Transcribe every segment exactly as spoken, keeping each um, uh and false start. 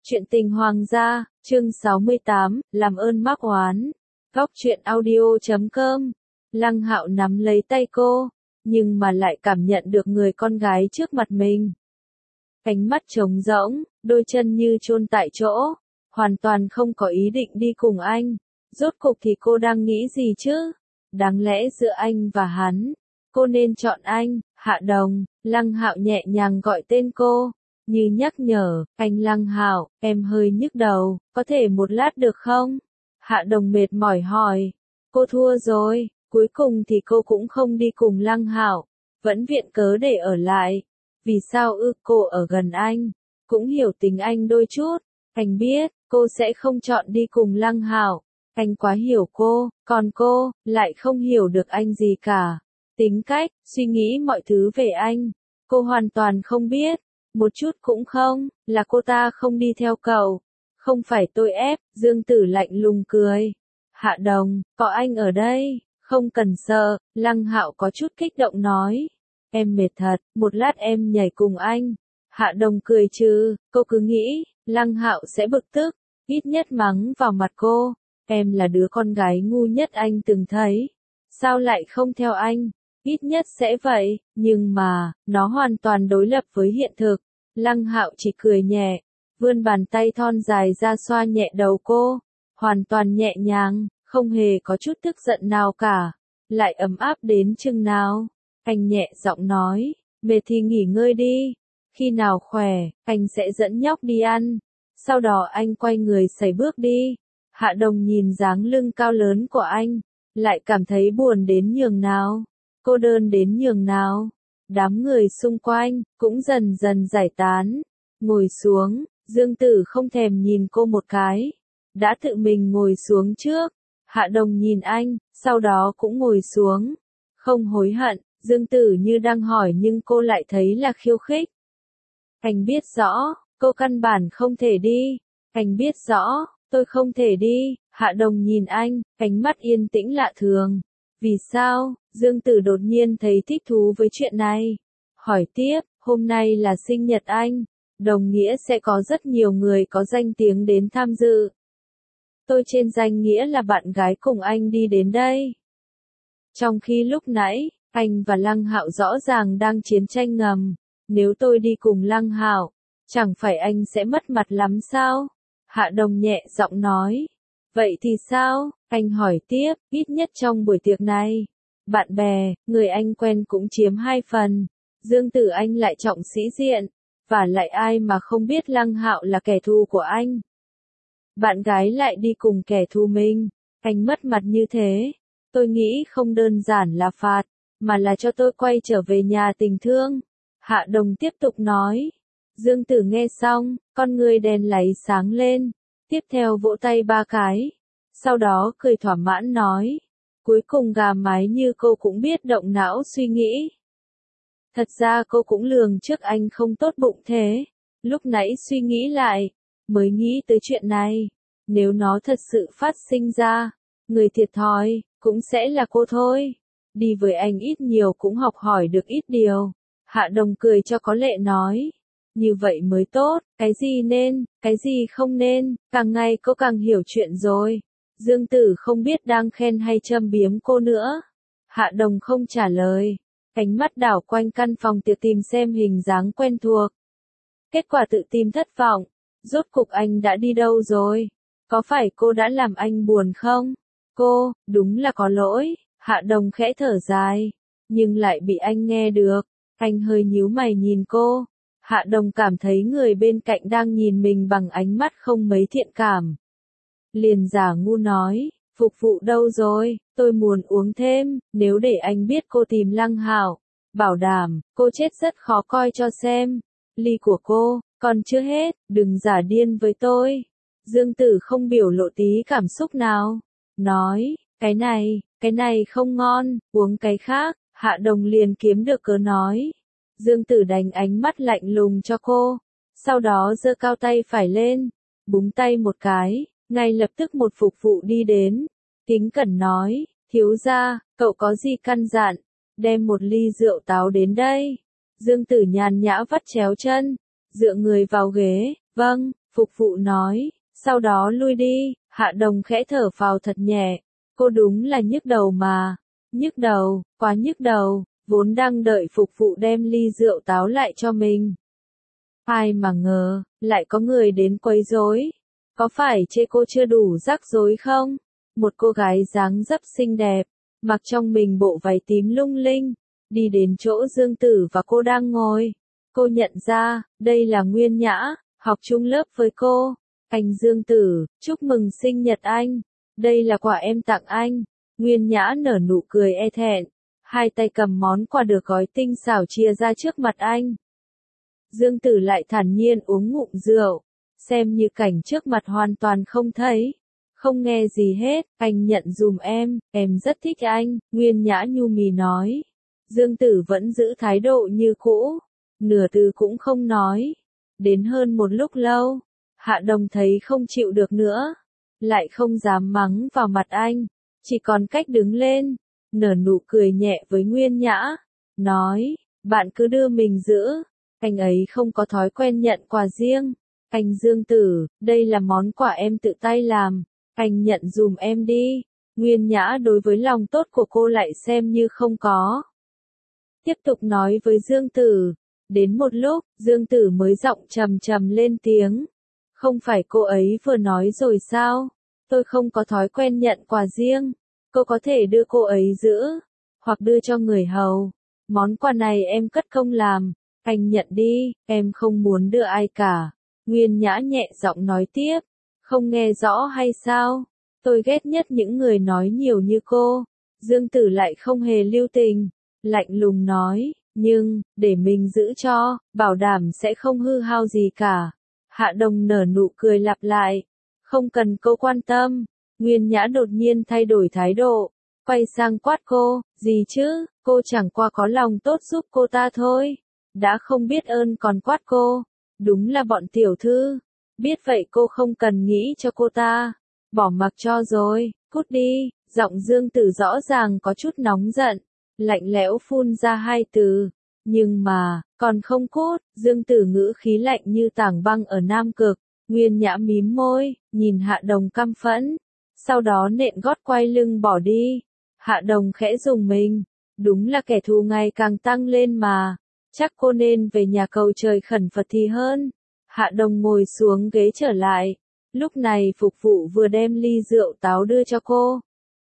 Chuyện tình hoàng gia, chương sáu mươi tám, làm ơn mắc oán. Góc truyện audio chấm com. Lăng Hạo nắm lấy tay cô, nhưng mà lại cảm nhận được người con gái trước mặt mình. Cánh mắt trống rỗng, đôi chân như chôn tại chỗ, hoàn toàn không có ý định đi cùng anh. Rốt cục thì cô đang nghĩ gì chứ? Đáng lẽ giữa anh và hắn, cô nên chọn anh. Hạ Đồng. Lăng Hạo nhẹ nhàng gọi tên cô, như nhắc nhở. Anh Lăng Hạo, em hơi nhức đầu, có thể một lát được không? Hạ Đồng mệt mỏi hỏi. Cô thua rồi. Cuối cùng thì cô cũng không đi cùng Lăng Hạo, vẫn viện cớ để ở lại. Vì sao ư? Cô ở gần anh, cũng hiểu tính anh đôi chút. Anh biết, cô sẽ không chọn đi cùng Lăng Hạo. Anh quá hiểu cô, còn cô, lại không hiểu được anh gì cả. Tính cách, suy nghĩ mọi thứ về anh, cô hoàn toàn không biết. Một chút cũng không, là cô ta không đi theo cậu. Không phải tôi ép. Dương Tử lạnh lùng cười. Hạ Đồng, có anh ở đây, không cần sợ. Lăng Hạo có chút kích động nói. Em mệt thật, một lát em nhảy cùng anh. Hạ Đồng cười trừ, cô cứ nghĩ, Lăng Hạo sẽ bực tức, ít nhất mắng vào mặt cô. Em là đứa con gái ngu nhất anh từng thấy. Sao lại không theo anh? Ít nhất sẽ vậy, nhưng mà, nó hoàn toàn đối lập với hiện thực. Lăng Hạo chỉ cười nhẹ, vươn bàn tay thon dài ra xoa nhẹ đầu cô, hoàn toàn nhẹ nhàng, không hề có chút tức giận nào cả, lại ấm áp đến chừng nào. Anh nhẹ giọng nói, mệt thì nghỉ ngơi đi, khi nào khỏe, anh sẽ dẫn nhóc đi ăn. Sau đó anh quay người sải bước đi. Hạ Đồng nhìn dáng lưng cao lớn của anh, lại cảm thấy buồn đến nhường nào, cô đơn đến nhường nào. Đám người xung quanh, cũng dần dần giải tán. Ngồi xuống, Dương Tử không thèm nhìn cô một cái, đã tự mình ngồi xuống trước. Hạ Đồng nhìn anh, sau đó cũng ngồi xuống. Không hối hận. Dương Tử như đang hỏi nhưng cô lại thấy là khiêu khích. Anh biết rõ, cô căn bản không thể đi. Anh biết rõ, tôi không thể đi. Hạ Đồng nhìn anh, ánh mắt yên tĩnh lạ thường. Vì sao? Dương Tử đột nhiên thấy thích thú với chuyện này. Hỏi tiếp, hôm nay là sinh nhật anh, đồng nghĩa sẽ có rất nhiều người có danh tiếng đến tham dự. Tôi trên danh nghĩa là bạn gái cùng anh đi đến đây. Trong khi lúc nãy, anh và Lăng Hạo rõ ràng đang chiến tranh ngầm. Nếu tôi đi cùng Lăng Hạo, chẳng phải anh sẽ mất mặt lắm sao? Hạ Đồng nhẹ giọng nói. Vậy thì sao? Anh hỏi tiếp, ít nhất trong buổi tiệc này, bạn bè, người anh quen cũng chiếm hai phần. Dương Tử anh lại trọng sĩ diện, và lại ai mà không biết Lăng Hạo là kẻ thù của anh. Bạn gái lại đi cùng kẻ thù mình, anh mất mặt như thế. Tôi nghĩ không đơn giản là phạt, mà là cho tôi quay trở về nhà tình thương. Hạ Đồng tiếp tục nói. Dương Tử nghe xong, con người đèn láy sáng lên, tiếp theo vỗ tay ba cái. Sau đó cười thỏa mãn nói. Cuối cùng gà mái như cô cũng biết động não suy nghĩ. Thật ra cô cũng lường trước anh không tốt bụng thế. Lúc nãy suy nghĩ lại, mới nghĩ tới chuyện này. Nếu nó thật sự phát sinh ra, người thiệt thòi, cũng sẽ là cô thôi. Đi với anh ít nhiều cũng học hỏi được ít điều. Hạ Đồng cười cho có lệ nói. Như vậy mới tốt, cái gì nên, cái gì không nên, càng ngày cô càng hiểu chuyện rồi. Dương Tử không biết đang khen hay châm biếm cô nữa. Hạ Đồng không trả lời. Ánh mắt đảo quanh căn phòng tiệc tìm xem hình dáng quen thuộc. Kết quả tự tìm thất vọng. Rốt cục anh đã đi đâu rồi? Có phải cô đã làm anh buồn không? Cô, đúng là có lỗi. Hạ Đồng khẽ thở dài, nhưng lại bị anh nghe được. Anh hơi nhíu mày nhìn cô. Hạ Đồng cảm thấy người bên cạnh đang nhìn mình bằng ánh mắt không mấy thiện cảm. Liền giả ngu nói, phục vụ đâu rồi, tôi muốn uống thêm. Nếu để anh biết cô tìm Lăng Hạo, bảo đảm, cô chết rất khó coi cho xem. Ly của cô, còn chưa hết, đừng giả điên với tôi. Dương Tử không biểu lộ tí cảm xúc nào. Nói, cái này, cái này không ngon, uống cái khác. Hạ Đồng liền kiếm được cớ nói. Dương Tử đánh ánh mắt lạnh lùng cho cô. Sau đó giơ cao tay phải lên, búng tay một cái, ngay lập tức một phục vụ đi đến. Kính cẩn nói, thiếu gia, cậu có gì căn dặn, đem một ly rượu táo đến đây. Dương Tử nhàn nhã vắt chéo chân, dựa người vào ghế, vâng, Phục vụ nói, sau đó lui đi. Hạ Đồng khẽ thở phào thật nhẹ, cô đúng là nhức đầu mà. Nhức đầu, quá nhức đầu, vốn đang đợi phục vụ đem ly rượu táo lại cho mình. Ai mà ngờ, lại có người đến quấy rối. Có phải chê cô chưa đủ rắc rối không? Một cô gái dáng dấp xinh đẹp, mặc trong mình bộ váy tím lung linh, đi đến chỗ Dương Tử và cô đang ngồi. Cô nhận ra, đây là Nguyên Nhã, học chung lớp với cô. Anh Dương Tử, chúc mừng sinh nhật anh. Đây là quà em tặng anh. Nguyên Nhã nở nụ cười e thẹn, hai tay cầm món quà được gói tinh xảo chia ra trước mặt anh. Dương Tử lại thản nhiên uống ngụm rượu, xem như cảnh trước mặt hoàn toàn không thấy, không nghe gì hết. Anh nhận dùm em, em rất thích anh, Nguyên Nhã nhu mì nói. Dương Tử vẫn giữ thái độ như cũ, nửa từ cũng không nói. Đến hơn một lúc lâu, Hạ Đồng thấy không chịu được nữa, lại không dám mắng vào mặt anh, chỉ còn cách đứng lên, nở nụ cười nhẹ với Nguyên Nhã, nói, bạn cứ đưa mình giữ, anh ấy không có thói quen nhận quà riêng. Anh Dương Tử, đây là món quà em tự tay làm, anh nhận dùm em đi. Nguyên Nhã đối với lòng tốt của cô lại xem như không có. Tiếp tục nói với Dương Tử, đến một lúc, Dương Tử mới giọng trầm trầm lên tiếng. Không phải cô ấy vừa nói rồi sao? Tôi không có thói quen nhận quà riêng. Cô có thể đưa cô ấy giữ, hoặc đưa cho người hầu. Món quà này em cất công làm, anh nhận đi, em không muốn đưa ai cả. Nguyên Nhã nhẹ giọng nói tiếp, không nghe rõ hay sao? Tôi ghét nhất những người nói nhiều như cô. Dương Tử lại không hề lưu tình, lạnh lùng nói, nhưng, để mình giữ cho, bảo đảm sẽ không hư hao gì cả. Hạ Đồng nở nụ cười lặp lại, không cần cô quan tâm. Nguyên Nhã đột nhiên thay đổi thái độ, quay sang quát cô, gì chứ, cô chẳng qua có lòng tốt giúp cô ta thôi. Đã không biết ơn còn quát cô, đúng là bọn tiểu thư. Biết vậy cô không cần nghĩ cho cô ta, bỏ mặc cho rồi, cút đi. Giọng Dương Tử rõ ràng có chút nóng giận, lạnh lẽo phun ra hai từ, nhưng mà, còn không cút. Dương Tử ngữ khí lạnh như tảng băng ở Nam Cực. Nguyên Nhã mím môi, nhìn Hạ Đồng căm phẫn, sau đó nện gót quay lưng bỏ đi. Hạ Đồng khẽ rùng mình, đúng là kẻ thù ngày càng tăng lên mà, chắc cô nên về nhà cầu trời khẩn Phật thì hơn. Hạ Đồng ngồi xuống ghế trở lại, lúc này phục vụ vừa đem ly rượu táo đưa cho cô.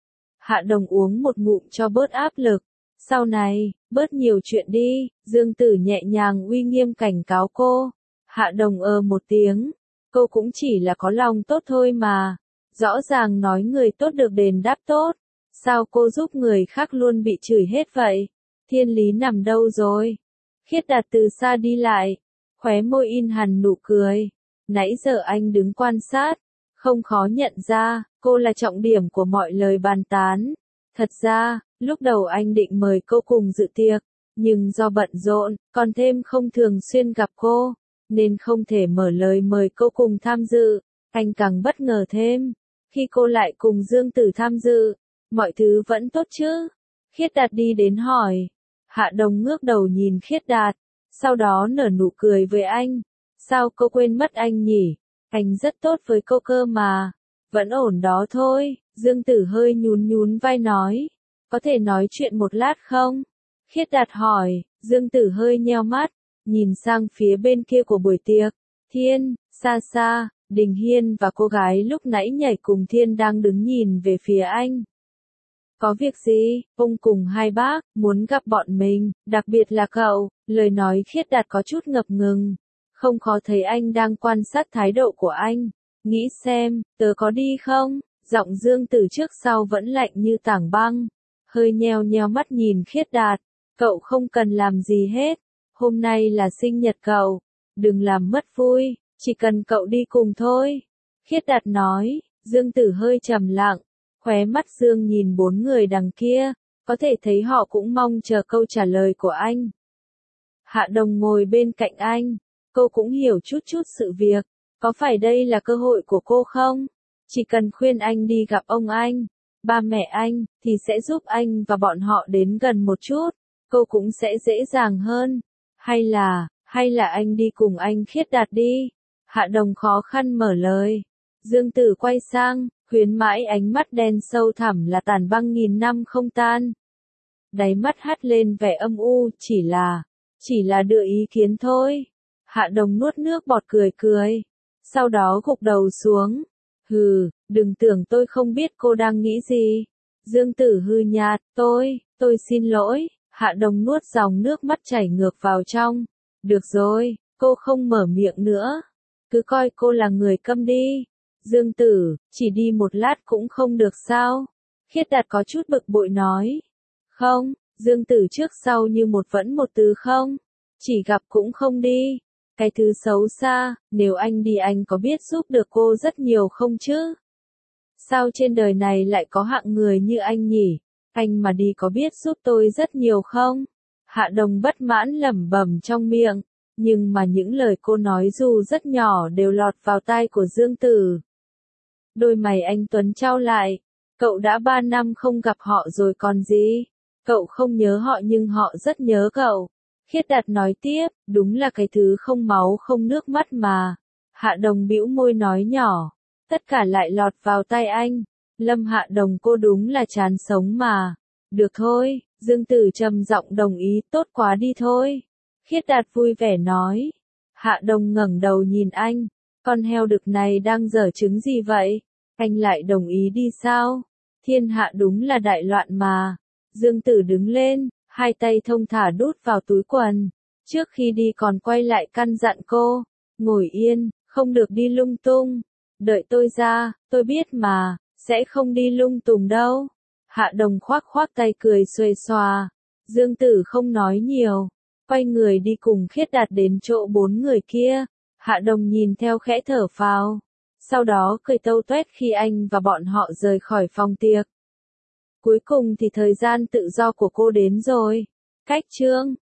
Hạ Đồng uống một ngụm cho bớt áp lực, sau này, bớt nhiều chuyện đi. Dương Tử nhẹ nhàng uy nghiêm cảnh cáo cô. Hạ Đồng ờ một tiếng, cô cũng chỉ là có lòng tốt thôi mà, rõ ràng nói người tốt được đền đáp tốt, sao cô giúp người khác luôn bị chửi hết vậy? Thiên lý nằm đâu rồi? Khiết Đạt từ xa đi lại, khóe môi in hằn nụ cười. Nãy giờ anh đứng quan sát, không khó nhận ra, cô là trọng điểm của mọi lời bàn tán. Thật ra, lúc đầu anh định mời cô cùng dự tiệc, nhưng do bận rộn, còn thêm không thường xuyên gặp cô, nên không thể mở lời mời cô cùng tham dự. Anh càng bất ngờ thêm, khi cô lại cùng Dương Tử tham dự, mọi thứ vẫn tốt chứ? Khiết Đạt đi đến hỏi. Hạ Đồng ngước đầu nhìn Khiết Đạt, sau đó nở nụ cười với anh. Sao cô quên mất anh nhỉ? Anh rất tốt với cô cơ mà. Vẫn ổn đó thôi. Dương Tử hơi nhún nhún vai nói. Có thể nói chuyện một lát không? Khiết Đạt hỏi. Dương Tử hơi nheo mắt, nhìn sang phía bên kia của buổi tiệc. Thiên, xa xa, Đình Hiên và cô gái lúc nãy nhảy cùng Thiên đang đứng nhìn về phía anh. Có việc gì? Ông cùng hai bác, muốn gặp bọn mình, đặc biệt là cậu. Lời nói Khiết Đạt có chút ngập ngừng. Không khó thấy anh đang quan sát thái độ của anh. Nghĩ xem, tớ có đi không? Giọng Dương Tử trước sau vẫn lạnh như tảng băng. Hơi nheo nheo mắt nhìn Khiết Đạt. Cậu không cần làm gì hết. Hôm nay là sinh nhật cậu. Đừng làm mất vui, chỉ cần cậu đi cùng thôi. Khiết Đạt nói. Dương Tử hơi trầm lặng, khóe mắt Dương nhìn bốn người đằng kia, có thể thấy họ cũng mong chờ câu trả lời của anh. Hạ Đồng ngồi bên cạnh anh, cô cũng hiểu chút chút sự việc, có phải đây là cơ hội của cô không? Chỉ cần khuyên anh đi gặp ông anh, ba mẹ anh, thì sẽ giúp anh và bọn họ đến gần một chút, cô cũng sẽ dễ dàng hơn. Hay là, hay là anh đi cùng anh Khiết Đạt đi. Hạ Đồng khó khăn mở lời. Dương Tử quay sang, khuyến mãi ánh mắt đen sâu thẳm là tàn băng nghìn năm không tan. Đáy mắt hắt lên vẻ âm u, chỉ là, chỉ là đưa ý kiến thôi. Hạ Đồng nuốt nước bọt cười cười. Sau đó gục đầu xuống. Hừ, đừng tưởng tôi không biết cô đang nghĩ gì. Dương Tử hư nhạt, tôi, tôi xin lỗi. Hạ Đồng nuốt dòng nước mắt chảy ngược vào trong. Được rồi, cô không mở miệng nữa. Cứ coi cô là người câm đi. Dương Tử, chỉ đi một lát cũng không được sao? Khiết Đạt có chút bực bội nói. Không, Dương Tử trước sau như một vẫn một từ không. Chỉ gặp cũng không đi. Cái thứ xấu xa, nếu anh đi anh có biết giúp được cô rất nhiều không chứ? Sao trên đời này lại có hạng người như anh nhỉ? Anh mà đi có biết giúp tôi rất nhiều không? Hạ Đồng bất mãn lẩm bẩm trong miệng, nhưng mà những lời cô nói dù rất nhỏ đều lọt vào tai của Dương Tử. Đôi mày anh Tuấn trao lại, cậu đã ba năm không gặp họ rồi còn gì? Cậu không nhớ họ nhưng họ rất nhớ cậu. Khiết Đạt nói tiếp, đúng là cái thứ không máu không nước mắt mà. Hạ Đồng bĩu môi nói nhỏ, tất cả lại lọt vào tai anh. Lâm Hạ Đồng cô đúng là chán sống mà. Được thôi, Dương Tử trầm giọng đồng ý, tốt quá đi thôi. Khiết Đạt vui vẻ nói. Hạ Đồng ngẩng đầu nhìn anh, con heo đực này đang giở trứng gì vậy? Anh lại đồng ý đi sao? Thiên hạ đúng là đại loạn mà. Dương Tử đứng lên, hai tay thông thả đút vào túi quần. Trước khi đi còn quay lại căn dặn cô, ngồi yên, không được đi lung tung. Đợi tôi ra, tôi biết mà, sẽ không đi lung tung đâu. Hạ Đồng khoác khoác tay cười xuề xòa. Dương Tử không nói nhiều, quay người đi cùng Khiết Đạt đến chỗ bốn người kia. Hạ Đồng nhìn theo khẽ thở phào, sau đó cười tâu tuét khi anh và bọn họ rời khỏi phòng tiệc. Cuối cùng thì thời gian tự do của cô đến rồi. Cách chương